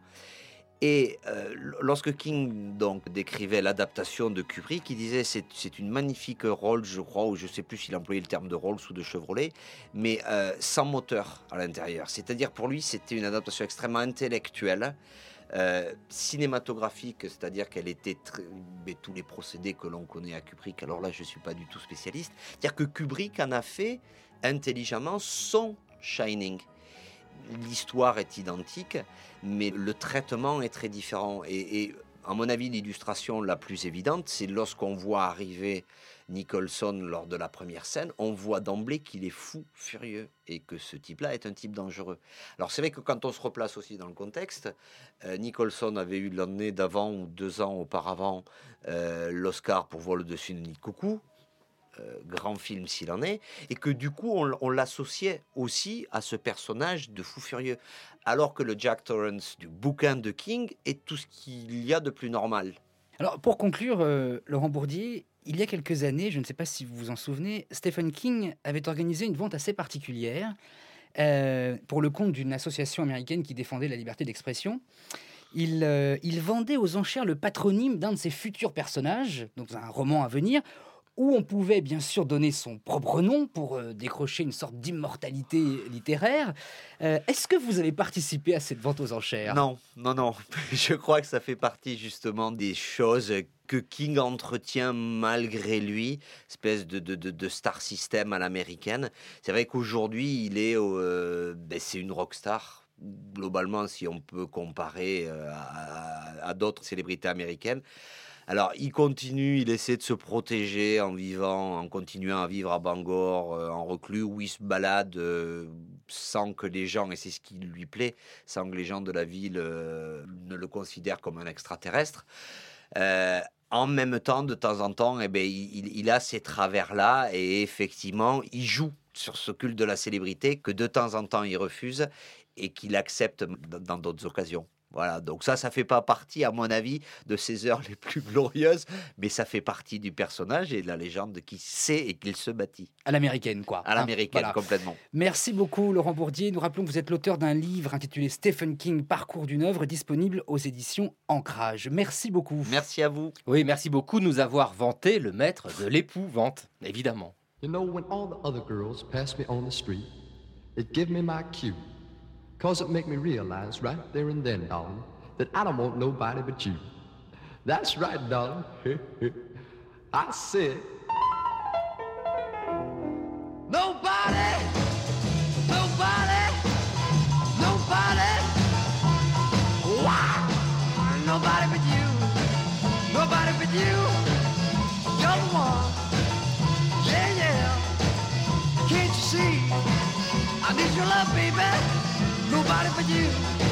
Et lorsque King donc décrivait l'adaptation de Kubrick, il disait c'est une magnifique Rolls, je crois, ou je ne sais plus s'il employait le terme de Rolls ou de Chevrolet, mais sans moteur à l'intérieur. C'est-à-dire pour lui, c'était une adaptation extrêmement intellectuelle, cinématographique, c'est-à-dire qu'elle était tous les procédés que l'on connaît à Kubrick, alors là je ne suis pas du tout spécialiste, c'est-à-dire que Kubrick en a fait intelligemment son Shining. L'histoire est identique, mais le traitement est très différent, et à mon avis l'illustration la plus évidente, c'est lorsqu'on voit arriver Nicholson lors de la première scène, on voit d'emblée qu'il est fou furieux et que ce type-là est un type dangereux. Alors c'est vrai que quand on se replace aussi dans le contexte, Nicholson avait eu l'année d'avant ou 2 ans auparavant l'Oscar pour Vol au-dessus de Nid de Coucou, grand film s'il en est, et que du coup on l'associait aussi à ce personnage de fou furieux, alors que le Jack Torrance du bouquin de King est tout ce qu'il y a de plus normal. Alors pour conclure, Laurent Bourdier, il y a quelques années, je ne sais pas si vous vous en souvenez, Stephen King avait organisé une vente assez particulière pour le compte d'une association américaine qui défendait la liberté d'expression. Il vendait aux enchères le patronyme d'un de ses futurs personnages, donc un roman à venir, où on pouvait bien sûr donner son propre nom pour décrocher une sorte d'immortalité littéraire. Est-ce que vous avez participé à cette vente aux enchères ? Non. Je crois que ça fait partie justement des choses que King entretient malgré lui, espèce de star system à l'américaine. C'est vrai qu'aujourd'hui, il est, c'est une rockstar. Globalement, si on peut comparer à d'autres célébrités américaines. Alors, il continue, il essaie de se protéger en continuant à vivre à Bangor, en reclus, où il se balade sans que les gens, et c'est ce qui lui plaît, sans que les gens de la ville ne le considèrent comme un extraterrestre. En même temps, de temps en temps, il a ces travers-là, et effectivement, il joue sur ce culte de la célébrité que de temps en temps, il refuse et qu'il accepte dans d'autres occasions. Voilà, donc ça fait pas partie, à mon avis, de ses heures les plus glorieuses, mais ça fait partie du personnage et de la légende qui sait et qu'il se bâtit. À l'américaine, quoi. À l'américaine, voilà. Complètement. Merci beaucoup, Laurent Bourdier. Nous rappelons que vous êtes l'auteur d'un livre intitulé Stephen King, Parcours d'une œuvre, disponible aux éditions Ancrage. Merci beaucoup. Merci à vous. Oui, merci beaucoup de nous avoir vanté le maître de l'épouvante, évidemment. You know, when all the other girls pass me on the street, it give me my cue. 'Cause it make me realize right there and then, darling, that I don't want nobody but you. That's right, darling. I said, nobody, nobody, nobody. Wow, nobody but you, nobody but you. You're the one, yeah, yeah. Can't you see? I need your love, baby. Nobody but you.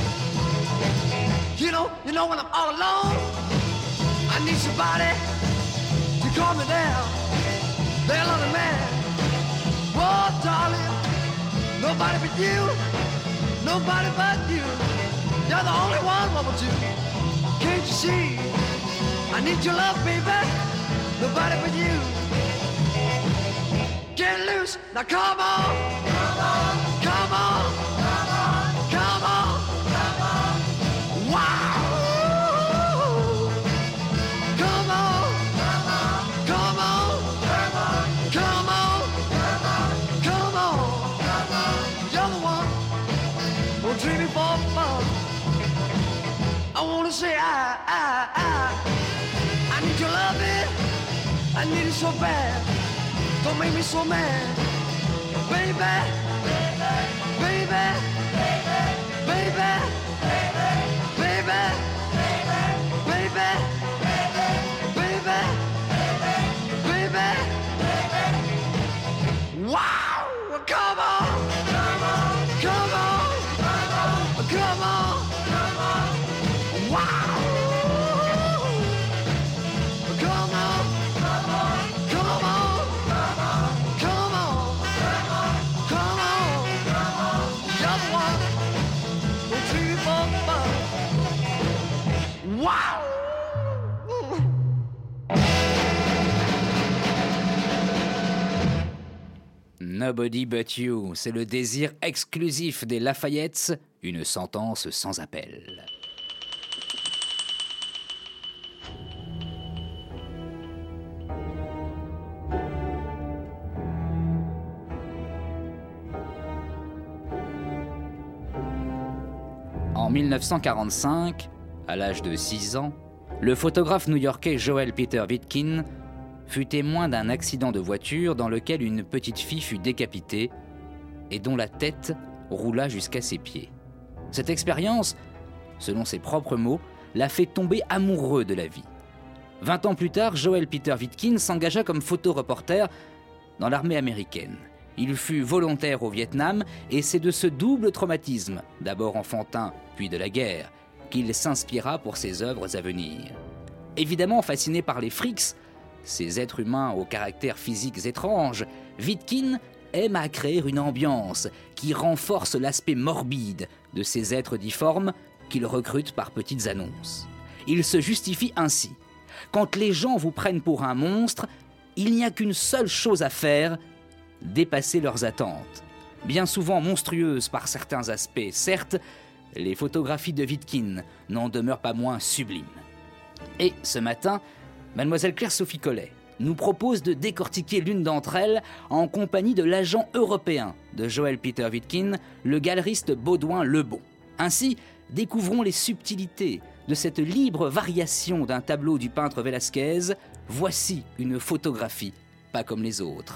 You know when I'm all alone, I need somebody to calm me down. They're loving man. Oh, darling, nobody but you. Nobody but you. You're the only one, woman, too. Can't you see? I need your love, baby. Nobody but you. Get loose, now come on. Come on. Come on. Come on, wow! Come on, come on, come on, come on. You're the one who'll treat me for fun. I won't wanna say I need your loving, I need it so bad. Don't make me so mad, baby, baby, baby, baby, baby, baby, baby. Wow, come on, come on, come on, come on, wow. Come on, come on, come on, come on, come on, just 1, 2, 3, 4, 5. Wow! Nobody But You, c'est le désir exclusif des Lafayettes, une sentence sans appel. En 1945, à l'âge de 6 ans, le photographe new-yorkais Joel Peter Witkin fut témoin d'un accident de voiture dans lequel une petite fille fut décapitée et dont la tête roula jusqu'à ses pieds. Cette expérience, selon ses propres mots, l'a fait tomber amoureux de la vie. 20 ans plus tard, Joel Peter Witkin s'engagea comme photoreporter dans l'armée américaine. Il fut volontaire au Vietnam et c'est de ce double traumatisme, d'abord enfantin puis de la guerre, qu'il s'inspira pour ses œuvres à venir. Évidemment fasciné par les freaks, ces êtres humains aux caractères physiques étranges, Witkin aime à créer une ambiance qui renforce l'aspect morbide de ces êtres difformes qu'il recrute par petites annonces. Il se justifie ainsi. Quand les gens vous prennent pour un monstre, il n'y a qu'une seule chose à faire, dépasser leurs attentes. Bien souvent monstrueuses par certains aspects, certes, les photographies de Witkin n'en demeurent pas moins sublimes. Et ce matin, Mademoiselle Claire-Sophie Collet nous propose de décortiquer l'une d'entre elles en compagnie de l'agent européen de Joel Peter Witkin, le galeriste Baudouin Lebon. Ainsi, découvrons les subtilités de cette libre variation d'un tableau du peintre Velázquez. Voici une photographie pas comme les autres.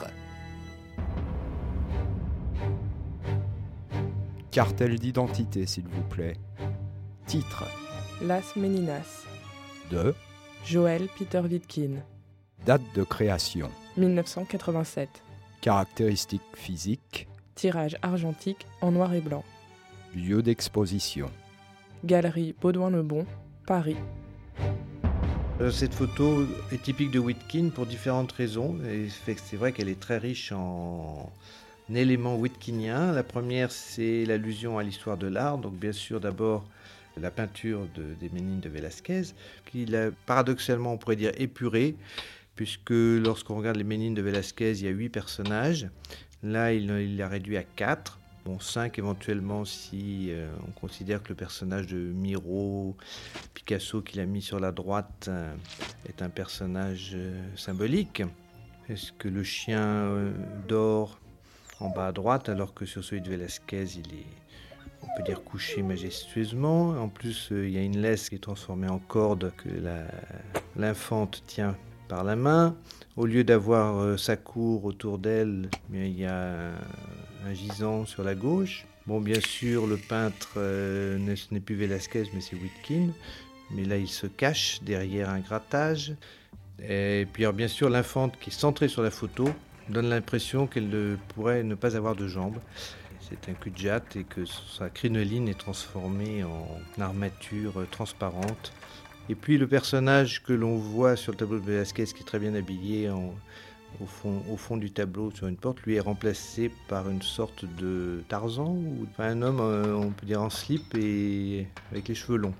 Cartel d'identité, s'il vous plaît. Titre. Las Meninas. De. Joel Peter Witkin. Date de création. 1987. Caractéristiques physiques. Tirage argentique en noir et blanc. Lieu d'exposition. Galerie Baudouin-Lebon, Paris. Cette photo est typique de Witkin pour différentes raisons. Et c'est vrai qu'elle est très riche en éléments witkiniens. La première, c'est l'allusion à l'histoire de l'art. Donc bien sûr, d'abord, la peinture des Ménines de Velázquez, qu'il a paradoxalement, on pourrait dire, épurée, puisque lorsqu'on regarde les Ménines de Velázquez, il y a 8 personnages. Là, il l'a réduit à 4. Bon, 5 éventuellement si on considère que le personnage de Miro, Picasso qu'il a mis sur la droite, est un personnage symbolique. Est-ce que le chien dort en bas à droite, alors que sur celui de Velázquez, il est, on peut dire, couché majestueusement. En plus, il y a une laisse qui est transformée en corde que l'infante tient par la main. Au lieu d'avoir sa cour autour d'elle, il y a un gisant sur la gauche. Bon, bien sûr, le peintre, ce n'est plus Velázquez, mais c'est Witkin. Mais là, il se cache derrière un grattage. Et puis, alors, bien sûr, l'infante qui est centrée sur la photo donne l'impression qu'elle pourrait ne pas avoir de jambes. C'est un cul-de-jatte et que sa crinoline est transformée en armature transparente. Et puis le personnage que l'on voit sur le tableau de Velázquez, qui est très bien habillé au fond du tableau sur une porte, lui est remplacé par une sorte de Tarzan, ou un homme, on peut dire en slip et avec les cheveux longs.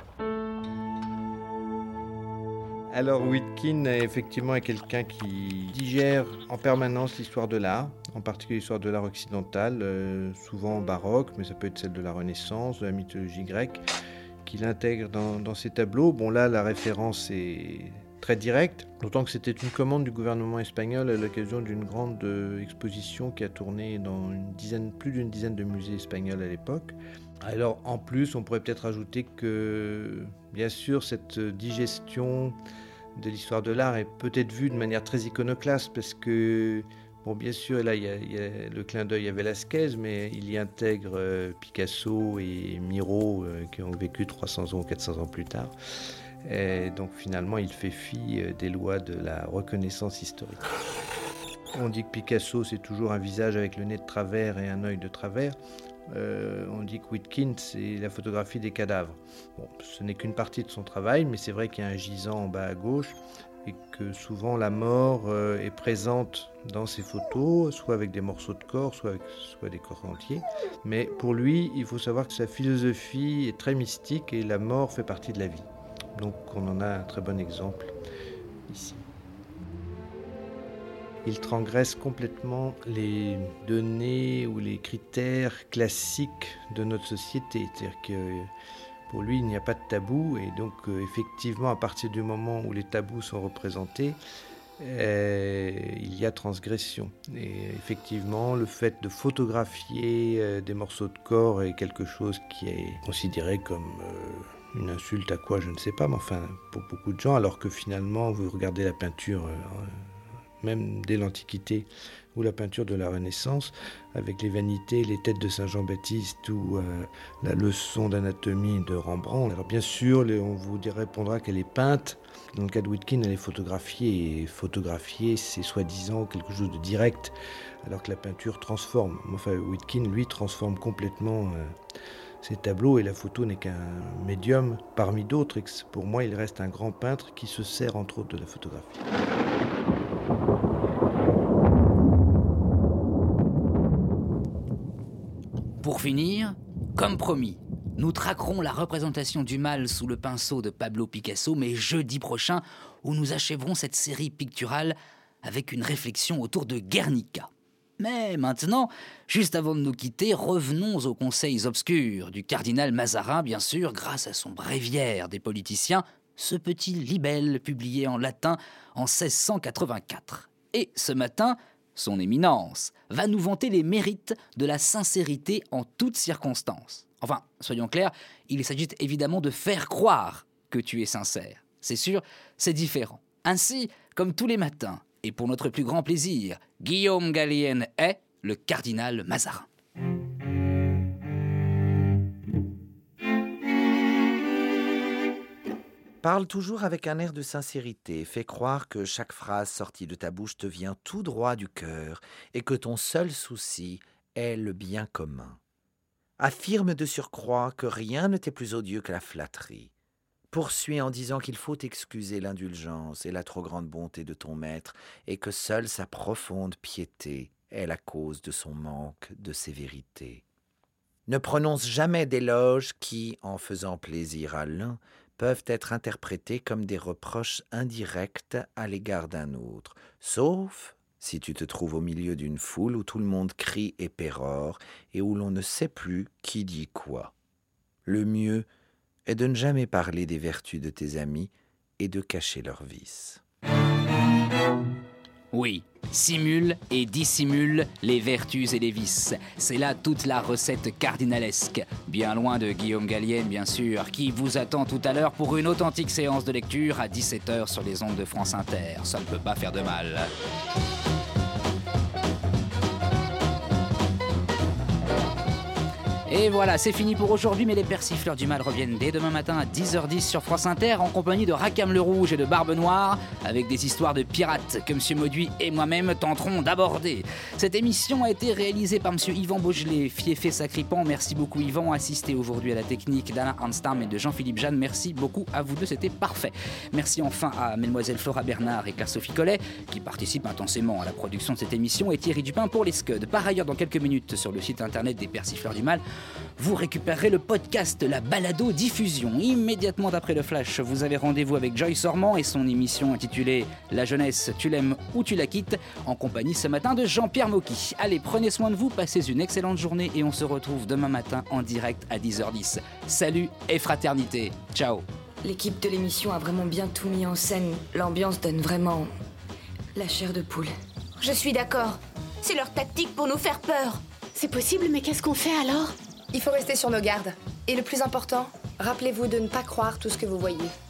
Alors Witkin, effectivement, est quelqu'un qui digère en permanence l'histoire de l'art, en particulier l'histoire de l'art occidental, souvent baroque, mais ça peut être celle de la Renaissance, de la mythologie grecque, qu'il intègre dans ses tableaux. Bon, là, la référence est très direct, d'autant que c'était une commande du gouvernement espagnol à l'occasion d'une grande exposition qui a tourné dans plus d'une dizaine de musées espagnols à l'époque. Alors en plus, on pourrait peut-être ajouter que, bien sûr, cette digestion de l'histoire de l'art est peut-être vue de manière très iconoclaste, parce que, bon, bien sûr, là, il y a le clin d'œil à Velázquez, mais il y intègre Picasso et Miro, qui ont vécu 300 ans ou 400 ans plus tard. Et donc finalement, il fait fi des lois de la reconnaissance historique. On dit que Picasso, c'est toujours un visage avec le nez de travers et un œil de travers. On dit que Witkin, c'est la photographie des cadavres. Bon, ce n'est qu'une partie de son travail, mais c'est vrai qu'il y a un gisant en bas à gauche et que souvent la mort est présente dans ses photos, soit avec des morceaux de corps, soit des corps entiers. Mais pour lui, il faut savoir que sa philosophie est très mystique et la mort fait partie de la vie. Donc on en a un très bon exemple ici. Il transgresse complètement les données ou les critères classiques de notre société. C'est-à-dire que pour lui, il n'y a pas de tabou. Et donc, effectivement, à partir du moment où les tabous sont représentés, il y a transgression. Et effectivement, le fait de photographier des morceaux de corps est quelque chose qui est considéré comme une insulte à quoi, je ne sais pas, mais enfin, pour beaucoup de gens, alors que finalement, vous regardez la peinture... même dès l'Antiquité, ou la peinture de la Renaissance, avec les vanités, les têtes de Saint Jean-Baptiste ou la leçon d'anatomie de Rembrandt. Alors bien sûr, on vous répondra qu'elle est peinte. Dans le cas de Witkin, elle est photographiée. Et photographier, c'est soi-disant quelque chose de direct, alors que la peinture transforme. Enfin, Witkin, lui, transforme complètement ses tableaux, et la photo n'est qu'un médium parmi d'autres. Et que pour moi, il reste un grand peintre qui se sert entre autres de la photographie. Pour finir, comme promis, nous traquerons la représentation du mal sous le pinceau de Pablo Picasso, mais jeudi prochain, où nous achèverons cette série picturale avec une réflexion autour de Guernica. Mais maintenant, juste avant de nous quitter, revenons aux conseils obscurs du cardinal Mazarin, bien sûr, grâce à son bréviaire des politiciens, ce petit libelle publié en latin en 1684. Et ce matin, son éminence va nous vanter les mérites de la sincérité en toutes circonstances. Enfin, soyons clairs, il s'agit évidemment de faire croire que tu es sincère. C'est sûr, c'est différent. Ainsi, comme tous les matins, et pour notre plus grand plaisir, Guillaume Gallienne est le cardinal Mazarin. Parle toujours avec un air de sincérité, fais croire que chaque phrase sortie de ta bouche te vient tout droit du cœur et que ton seul souci est le bien commun. Affirme de surcroît que rien ne t'est plus odieux que la flatterie. Poursuis en disant qu'il faut excuser l'indulgence et la trop grande bonté de ton maître et que seule sa profonde piété est la cause de son manque de sévérité. Ne prononce jamais d'éloges qui, en faisant plaisir à l'un, peuvent être interprétés comme des reproches indirects à l'égard d'un autre, sauf si tu te trouves au milieu d'une foule où tout le monde crie et pérore et où l'on ne sait plus qui dit quoi. Le mieux est de ne jamais parler des vertus de tes amis et de cacher leurs vices. Oui, simule et dissimule les vertus et les vices. C'est là toute la recette cardinalesque. Bien loin de Guillaume Gallienne, bien sûr, qui vous attend tout à l'heure pour une authentique séance de lecture à 17h sur les ondes de France Inter. Ça ne peut pas faire de mal. Et voilà, c'est fini pour aujourd'hui, mais les persifleurs du mal reviennent dès demain matin à 10h10 sur France Inter en compagnie de Rackham le Rouge et de Barbe Noire, avec des histoires de pirates que M. Mauduit et moi-même tenterons d'aborder. Cette émission a été réalisée par M. Yvan Beaugelet, Fiefé Sacripant. Merci beaucoup Yvan, assisté aujourd'hui à la technique d'Alain Hanstam et de Jean-Philippe Jeanne. Merci beaucoup à vous deux, c'était parfait. Merci enfin à Mlle Flora Bernard et Claire-Sophie Collet, qui participent intensément à la production de cette émission, et Thierry Dupin pour les scuds. Par ailleurs, dans quelques minutes, sur le site internet des persifleurs du mal, vous récupérerez le podcast La Balado Diffusion. Immédiatement après le flash, vous avez rendez-vous avec Joyce Ormand et son émission intitulée La jeunesse, tu l'aimes ou tu la quittes, en compagnie ce matin de Jean-Pierre Mocky. Allez, prenez soin de vous, passez une excellente journée et on se retrouve demain matin en direct à 10h10. Salut et fraternité. Ciao. L'équipe de l'émission a vraiment bien tout mis en scène. L'ambiance donne vraiment la chair de poule. Je suis d'accord. C'est leur tactique pour nous faire peur. C'est possible, mais qu'est-ce qu'on fait alors? Il faut rester sur nos gardes. Et le plus important, rappelez-vous de ne pas croire tout ce que vous voyez.